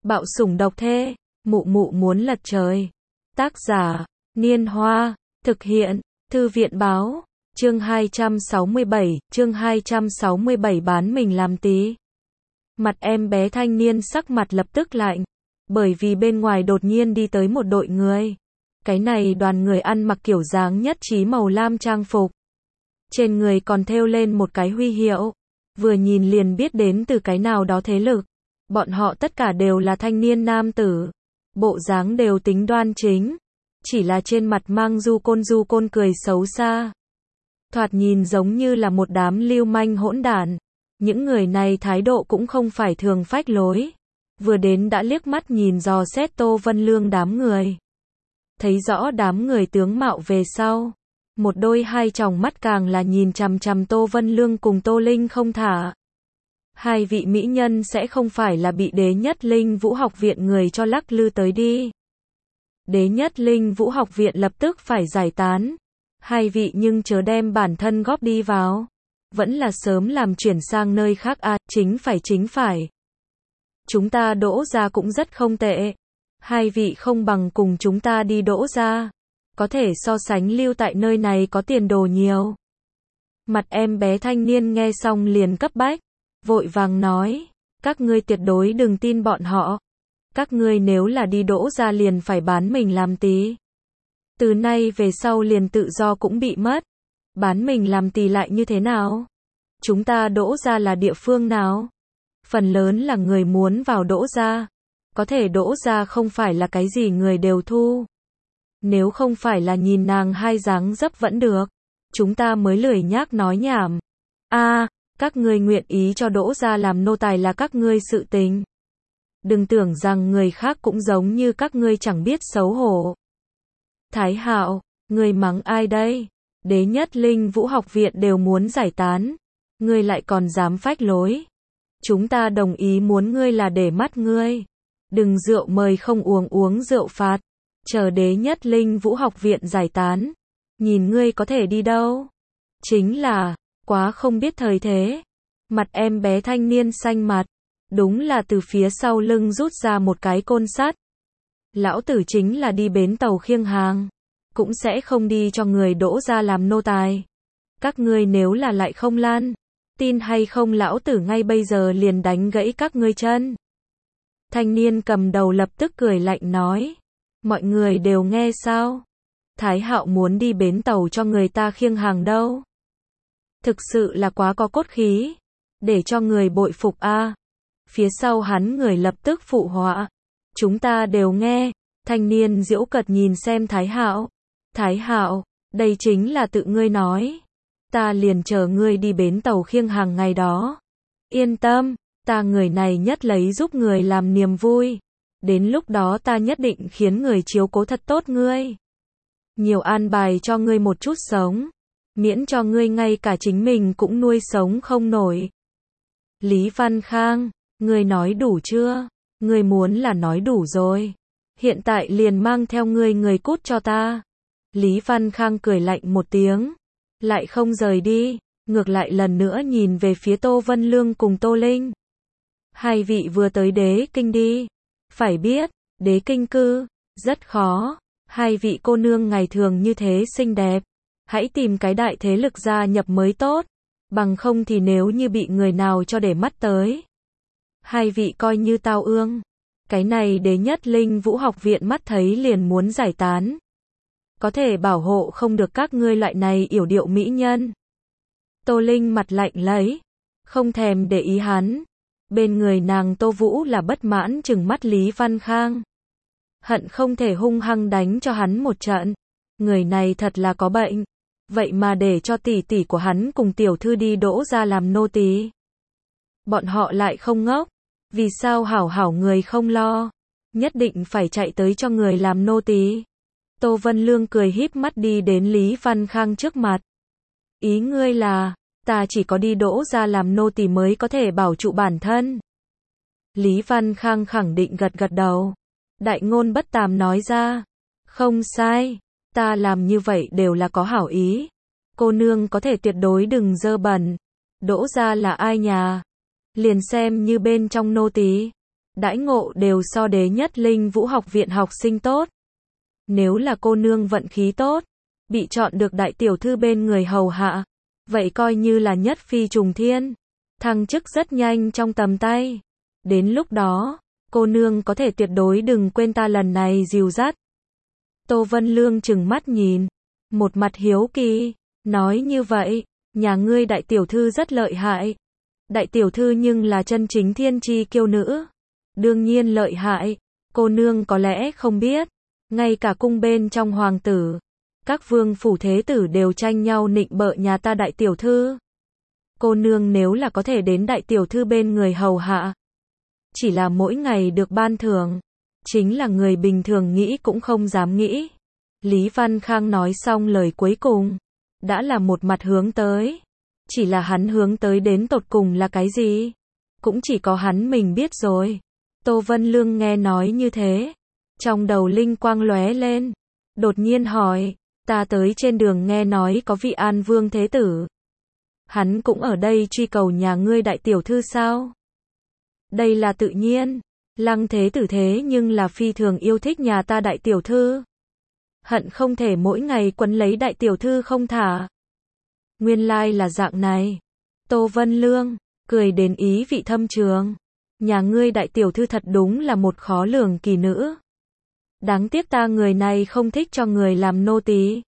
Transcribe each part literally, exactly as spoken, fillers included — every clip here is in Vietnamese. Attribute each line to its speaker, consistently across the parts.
Speaker 1: Bạo sủng độc thê, mụ mụ muốn lật trời. Tác giả, Niên Hoa, thực hiện, Thư viện Báo, chương hai trăm sáu mươi bảy, chương hai trăm sáu mươi bảy bán mình làm tí. Mặt em bé thanh niên sắc mặt lập tức lạnh, bởi vì bên ngoài đột nhiên đi tới một đội người. Cái này đoàn người ăn mặc kiểu dáng nhất trí màu lam trang phục. Trên người còn thêu lên một cái huy hiệu, vừa nhìn liền biết đến từ cái nào đó thế lực. Bọn họ tất cả đều là thanh niên nam tử, bộ dáng đều tính đoan chính, chỉ là trên mặt mang du côn du côn cười xấu xa. Thoạt nhìn giống như là một đám lưu manh hỗn đản. Những người này thái độ cũng không phải thường phách lối. Vừa đến đã liếc mắt nhìn dò xét Tô Vân Lương đám người. Thấy rõ đám người tướng mạo về sau, một đôi hai tròng mắt càng là nhìn chằm chằm Tô Vân Lương cùng Tô Linh không thả. Hai vị mỹ nhân sẽ không phải là bị Đế Nhất Linh Vũ Học Viện người cho lắc lư tới đi. Đế Nhất Linh Vũ Học Viện lập tức phải giải tán. Hai vị nhưng chớ đem bản thân góp đi vào. Vẫn là sớm làm chuyển sang nơi khác à, chính phải chính phải. Chúng ta Đỗ gia cũng rất không tệ. Hai vị không bằng cùng chúng ta đi Đỗ gia. Có thể so sánh lưu tại nơi này có tiền đồ nhiều. Mặt em bé thanh niên nghe xong liền cấp bách. Vội vàng nói, các ngươi tuyệt đối đừng tin bọn họ. Các ngươi nếu là đi Đỗ gia liền phải bán mình làm tí. Từ nay về sau liền tự do cũng bị mất. Bán mình làm tỳ lại như thế nào? Chúng ta Đỗ gia là địa phương nào? Phần lớn là người muốn vào Đỗ gia. Có thể Đỗ gia không phải là cái gì người đều thu. Nếu không phải là nhìn nàng hai dáng dấp vẫn được, chúng ta mới lười nhác nói nhảm. A, à, các ngươi nguyện ý cho Đỗ gia làm nô tài là các ngươi sự tình. Đừng tưởng rằng người khác cũng giống như các ngươi chẳng biết xấu hổ. Thái Hạo, ngươi mắng ai đây? Đế Nhất Linh Vũ Học Viện đều muốn giải tán, ngươi lại còn dám phách lối. Chúng ta đồng ý muốn ngươi là để mắt ngươi. Đừng rượu mời không uống uống rượu phạt. Chờ Đế Nhất Linh Vũ Học Viện giải tán, nhìn ngươi có thể đi đâu. Chính là, quá không biết thời thế. Mặt em bé thanh niên xanh mặt, đúng là từ phía sau lưng rút ra một cái côn sắt. Lão tử chính là đi bến tàu khiêng hàng, cũng sẽ không đi cho người Đỗ gia làm nô tài. Các ngươi nếu là lại không lan, tin hay không lão tử ngay bây giờ liền đánh gãy các ngươi chân. Thanh niên cầm đầu lập tức cười lạnh nói, mọi người đều nghe sao? Thái Hạo muốn đi bến tàu cho người ta khiêng hàng đâu. Thực sự là quá có cốt khí, để cho người bội phục a. À. Phía sau hắn người lập tức phụ họa, chúng ta đều nghe. Thanh niên giễu cợt nhìn xem Thái Hạo. Thái Hạo, đây chính là tự ngươi nói. Ta liền chờ ngươi đi bến tàu khiêng hàng ngày đó. Yên tâm, ta người này nhất lấy giúp người làm niềm vui. Đến lúc đó ta nhất định khiến người chiếu cố thật tốt ngươi. Nhiều an bài cho ngươi một chút sống. Miễn cho ngươi ngay cả chính mình cũng nuôi sống không nổi. Lý Văn Khang, ngươi nói đủ chưa? Ngươi muốn là nói đủ rồi. Hiện tại liền mang theo ngươi người cút cho ta. Lý Văn Khang cười lạnh một tiếng, lại không rời đi, ngược lại lần nữa nhìn về phía Tô Vân Lương cùng Tô Linh. Hai vị vừa tới đế kinh đi. Phải biết, đế kinh cư, rất khó. Hai vị cô nương ngày thường như thế xinh đẹp. Hãy tìm cái đại thế lực gia nhập mới tốt. Bằng không thì nếu như bị người nào cho để mắt tới. Hai vị coi như tao ương. Cái này Đế Nhất Linh Vũ Học Viện mắt thấy liền muốn giải tán. Có thể bảo hộ không được các ngươi loại này yểu điệu mỹ nhân. Tô Linh mặt lạnh lấy, không thèm để ý hắn. Bên người nàng Tô Vũ là bất mãn trừng mắt Lý Văn Khang. Hận không thể hung hăng đánh cho hắn một trận. Người này thật là có bệnh. Vậy mà để cho tỷ tỷ của hắn cùng tiểu thư đi Đỗ gia làm nô tỳ. Bọn họ lại không ngốc. Vì sao hảo hảo người không lo, nhất định phải chạy tới cho người làm nô tỳ? Tô Vân Lương cười híp mắt đi đến Lý Văn Khang trước mặt. Ý ngươi là, ta chỉ có đi Đỗ gia làm nô tỳ mới có thể bảo trụ bản thân. Lý Văn Khang khẳng định gật gật đầu. Đại ngôn bất tàm nói ra. Không sai, ta làm như vậy đều là có hảo ý. Cô nương có thể tuyệt đối đừng dơ bẩn. Đỗ gia là ai nhà? Liền xem như bên trong nô tỳ. đãi ngộ đều so đế nhất linh vũ học viện học sinh tốt. Nếu là cô nương vận khí tốt, bị chọn được đại tiểu thư bên người hầu hạ, vậy coi như là nhất phi trùng thiên, thăng chức rất nhanh trong tầm tay. Đến lúc đó, cô nương có thể tuyệt đối đừng quên ta lần này dìu dắt. Tô Vân Lương trừng mắt nhìn, một mặt hiếu kỳ, nói như vậy, nhà ngươi đại tiểu thư rất lợi hại. Đại tiểu thư nhưng là chân chính thiên chi kiêu nữ. Đương nhiên lợi hại, cô nương có lẽ không biết, ngay cả cung bên trong hoàng tử, các vương phủ thế tử đều tranh nhau nịnh bợ nhà ta đại tiểu thư. Cô nương nếu là có thể đến đại tiểu thư bên người hầu hạ, chỉ là mỗi ngày được ban thưởng, chính là người bình thường nghĩ cũng không dám nghĩ. Lý Văn Khang nói xong lời cuối cùng, đã là một mặt hướng tới. Chỉ là hắn hướng tới đến tột cùng là cái gì? Cũng chỉ có hắn mình biết rồi. Tô Vân Lương nghe nói như thế, trong đầu linh quang lóe lên, đột nhiên hỏi, ta tới trên đường nghe nói có vị An Vương thế tử. Hắn cũng ở đây truy cầu nhà ngươi đại tiểu thư sao? Đây là tự nhiên, Lăng thế tử thế nhưng là phi thường yêu thích nhà ta đại tiểu thư. Hận không thể mỗi ngày quấn lấy đại tiểu thư không thả. Nguyên lai là dạng này. Tô Vân Lương, cười đến ý vị thâm trường. Nhà ngươi đại tiểu thư thật đúng là một khó lường kỳ nữ. Đáng tiếc ta người này không thích cho người làm nô tỳ.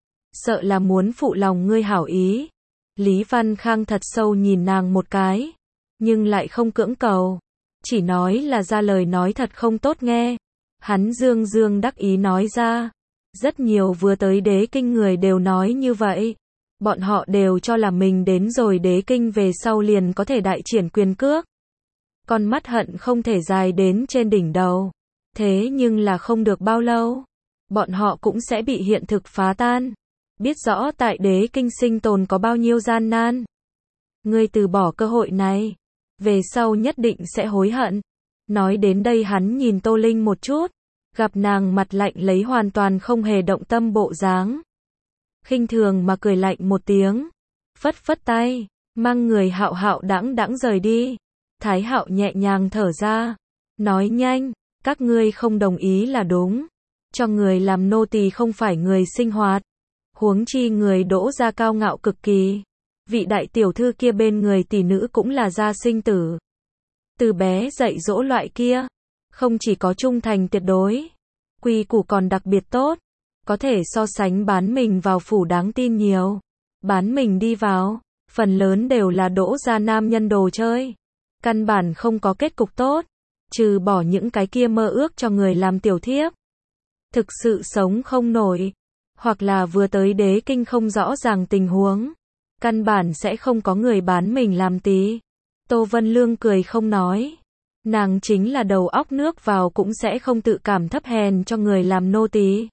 Speaker 1: Sợ là muốn phụ lòng ngươi hảo ý. Lý Văn Khang thật sâu nhìn nàng một cái, nhưng lại không cưỡng cầu. Chỉ nói là ra lời nói thật không tốt nghe. Hắn dương dương đắc ý nói ra. Rất nhiều vừa tới đế kinh người đều nói như vậy. Bọn họ đều cho là mình đến rồi đế kinh về sau liền có thể đại triển quyền cước. Con mắt hận không thể dài đến trên đỉnh đầu. Thế nhưng là không được bao lâu, bọn họ cũng sẽ bị hiện thực phá tan. Biết rõ tại đế kinh sinh tồn có bao nhiêu gian nan. Ngươi từ bỏ cơ hội này, về sau nhất định sẽ hối hận. Nói đến đây hắn nhìn Tô Linh một chút, gặp nàng mặt lạnh lấy hoàn toàn không hề động tâm bộ dáng. Khinh thường mà cười lạnh một tiếng, phất phất tay, mang người Hạo Hạo đãng đãng rời đi. Thái Hạo nhẹ nhàng thở ra, nói nhanh, các ngươi không đồng ý là đúng. Cho người làm nô tỳ không phải người sinh hoạt. Huống chi người Đỗ gia cao ngạo cực kỳ. Vị đại tiểu thư kia bên người tỷ nữ cũng là gia sinh tử. Từ bé dạy dỗ loại kia, không chỉ có trung thành tuyệt đối, quy củ còn đặc biệt tốt. Có thể so sánh bán mình vào phủ đáng tin nhiều. Bán mình đi vào, phần lớn đều là Đỗ gia nam nhân đồ chơi. Căn bản không có kết cục tốt, trừ bỏ những cái kia mơ ước cho người làm tiểu thiếp. Thực sự sống không nổi, hoặc là vừa tới đế kinh không rõ ràng tình huống, căn bản sẽ không có người bán mình làm tí. Tô Vân Lương cười không nói. Nàng chính là đầu óc nước vào cũng sẽ không tự cảm thấp hèn cho người làm nô tỳ.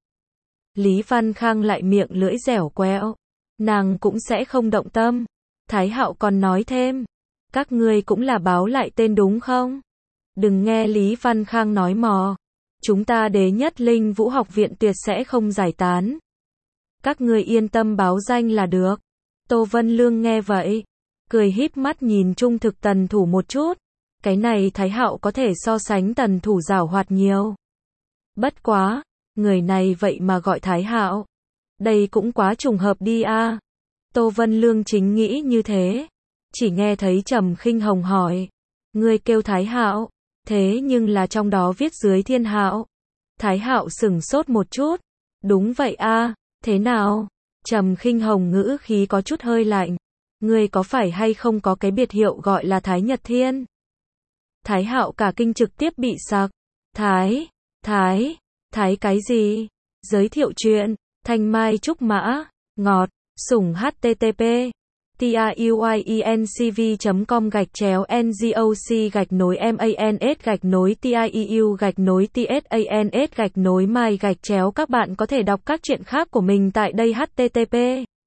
Speaker 1: Lý Văn Khang lại miệng lưỡi dẻo quẹo. Nàng cũng sẽ không động tâm. Thái Hạo còn nói thêm. Các ngươi cũng là báo lại tên đúng không? Đừng nghe Lý Văn Khang nói mò. Chúng ta đế nhất linh vũ học viện tuyệt sẽ không giải tán. Các ngươi yên tâm báo danh là được. Tô Vân Lương nghe vậy, cười híp mắt nhìn trung thực Tần Thủ một chút. Cái này Thái Hạo có thể so sánh Tần Thủ giảo hoạt nhiều. Bất quá, người này vậy mà gọi Thái Hạo. Đây cũng quá trùng hợp đi a. Tô Vân Lương chính nghĩ như thế. Chỉ nghe thấy Trầm Khinh Hồng hỏi. Ngươi kêu Thái Hạo, thế nhưng là trong đó viết dưới Thiên Hạo. Thái Hạo sửng sốt một chút. Đúng vậy a, thế nào? Trầm Khinh Hồng ngữ khí có chút hơi lạnh. Ngươi có phải hay không có cái biệt hiệu gọi là Thái Nhật Thiên? Thái Hạo cả kinh trực tiếp bị sặc. Thái, Thái, Thái cái gì? Giới thiệu chuyện, Thanh Mai Trúc Mã, ngọt, sủng http tiuyencv chấm com gạch chéo ngoc gạch nối mans gạch nối tieu gạch nối tsans gạch nối mai gạch chéo. Các bạn có thể đọc các chuyện khác của mình tại đây. Http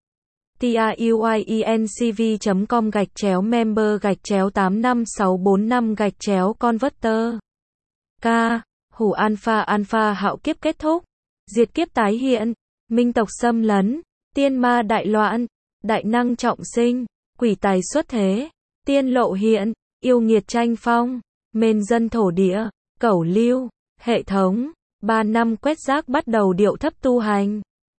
Speaker 1: tiuyencv chấm com gạch chéo member gạch chéo tám năm sáu bốn năm gạch chéo converter. K. Hủ alpha alpha hạo kiếp kết thúc. Diệt kiếp tái hiện. Minh tộc xâm lấn. Tiên ma đại loạn. Đại năng trọng sinh. Quỷ tài xuất thế. Tiên lộ hiện. Yêu nghiệt tranh phong. Mên dân thổ địa, cẩu lưu, hệ thống, ba năm quét rác bắt đầu điệu thấp tu hành.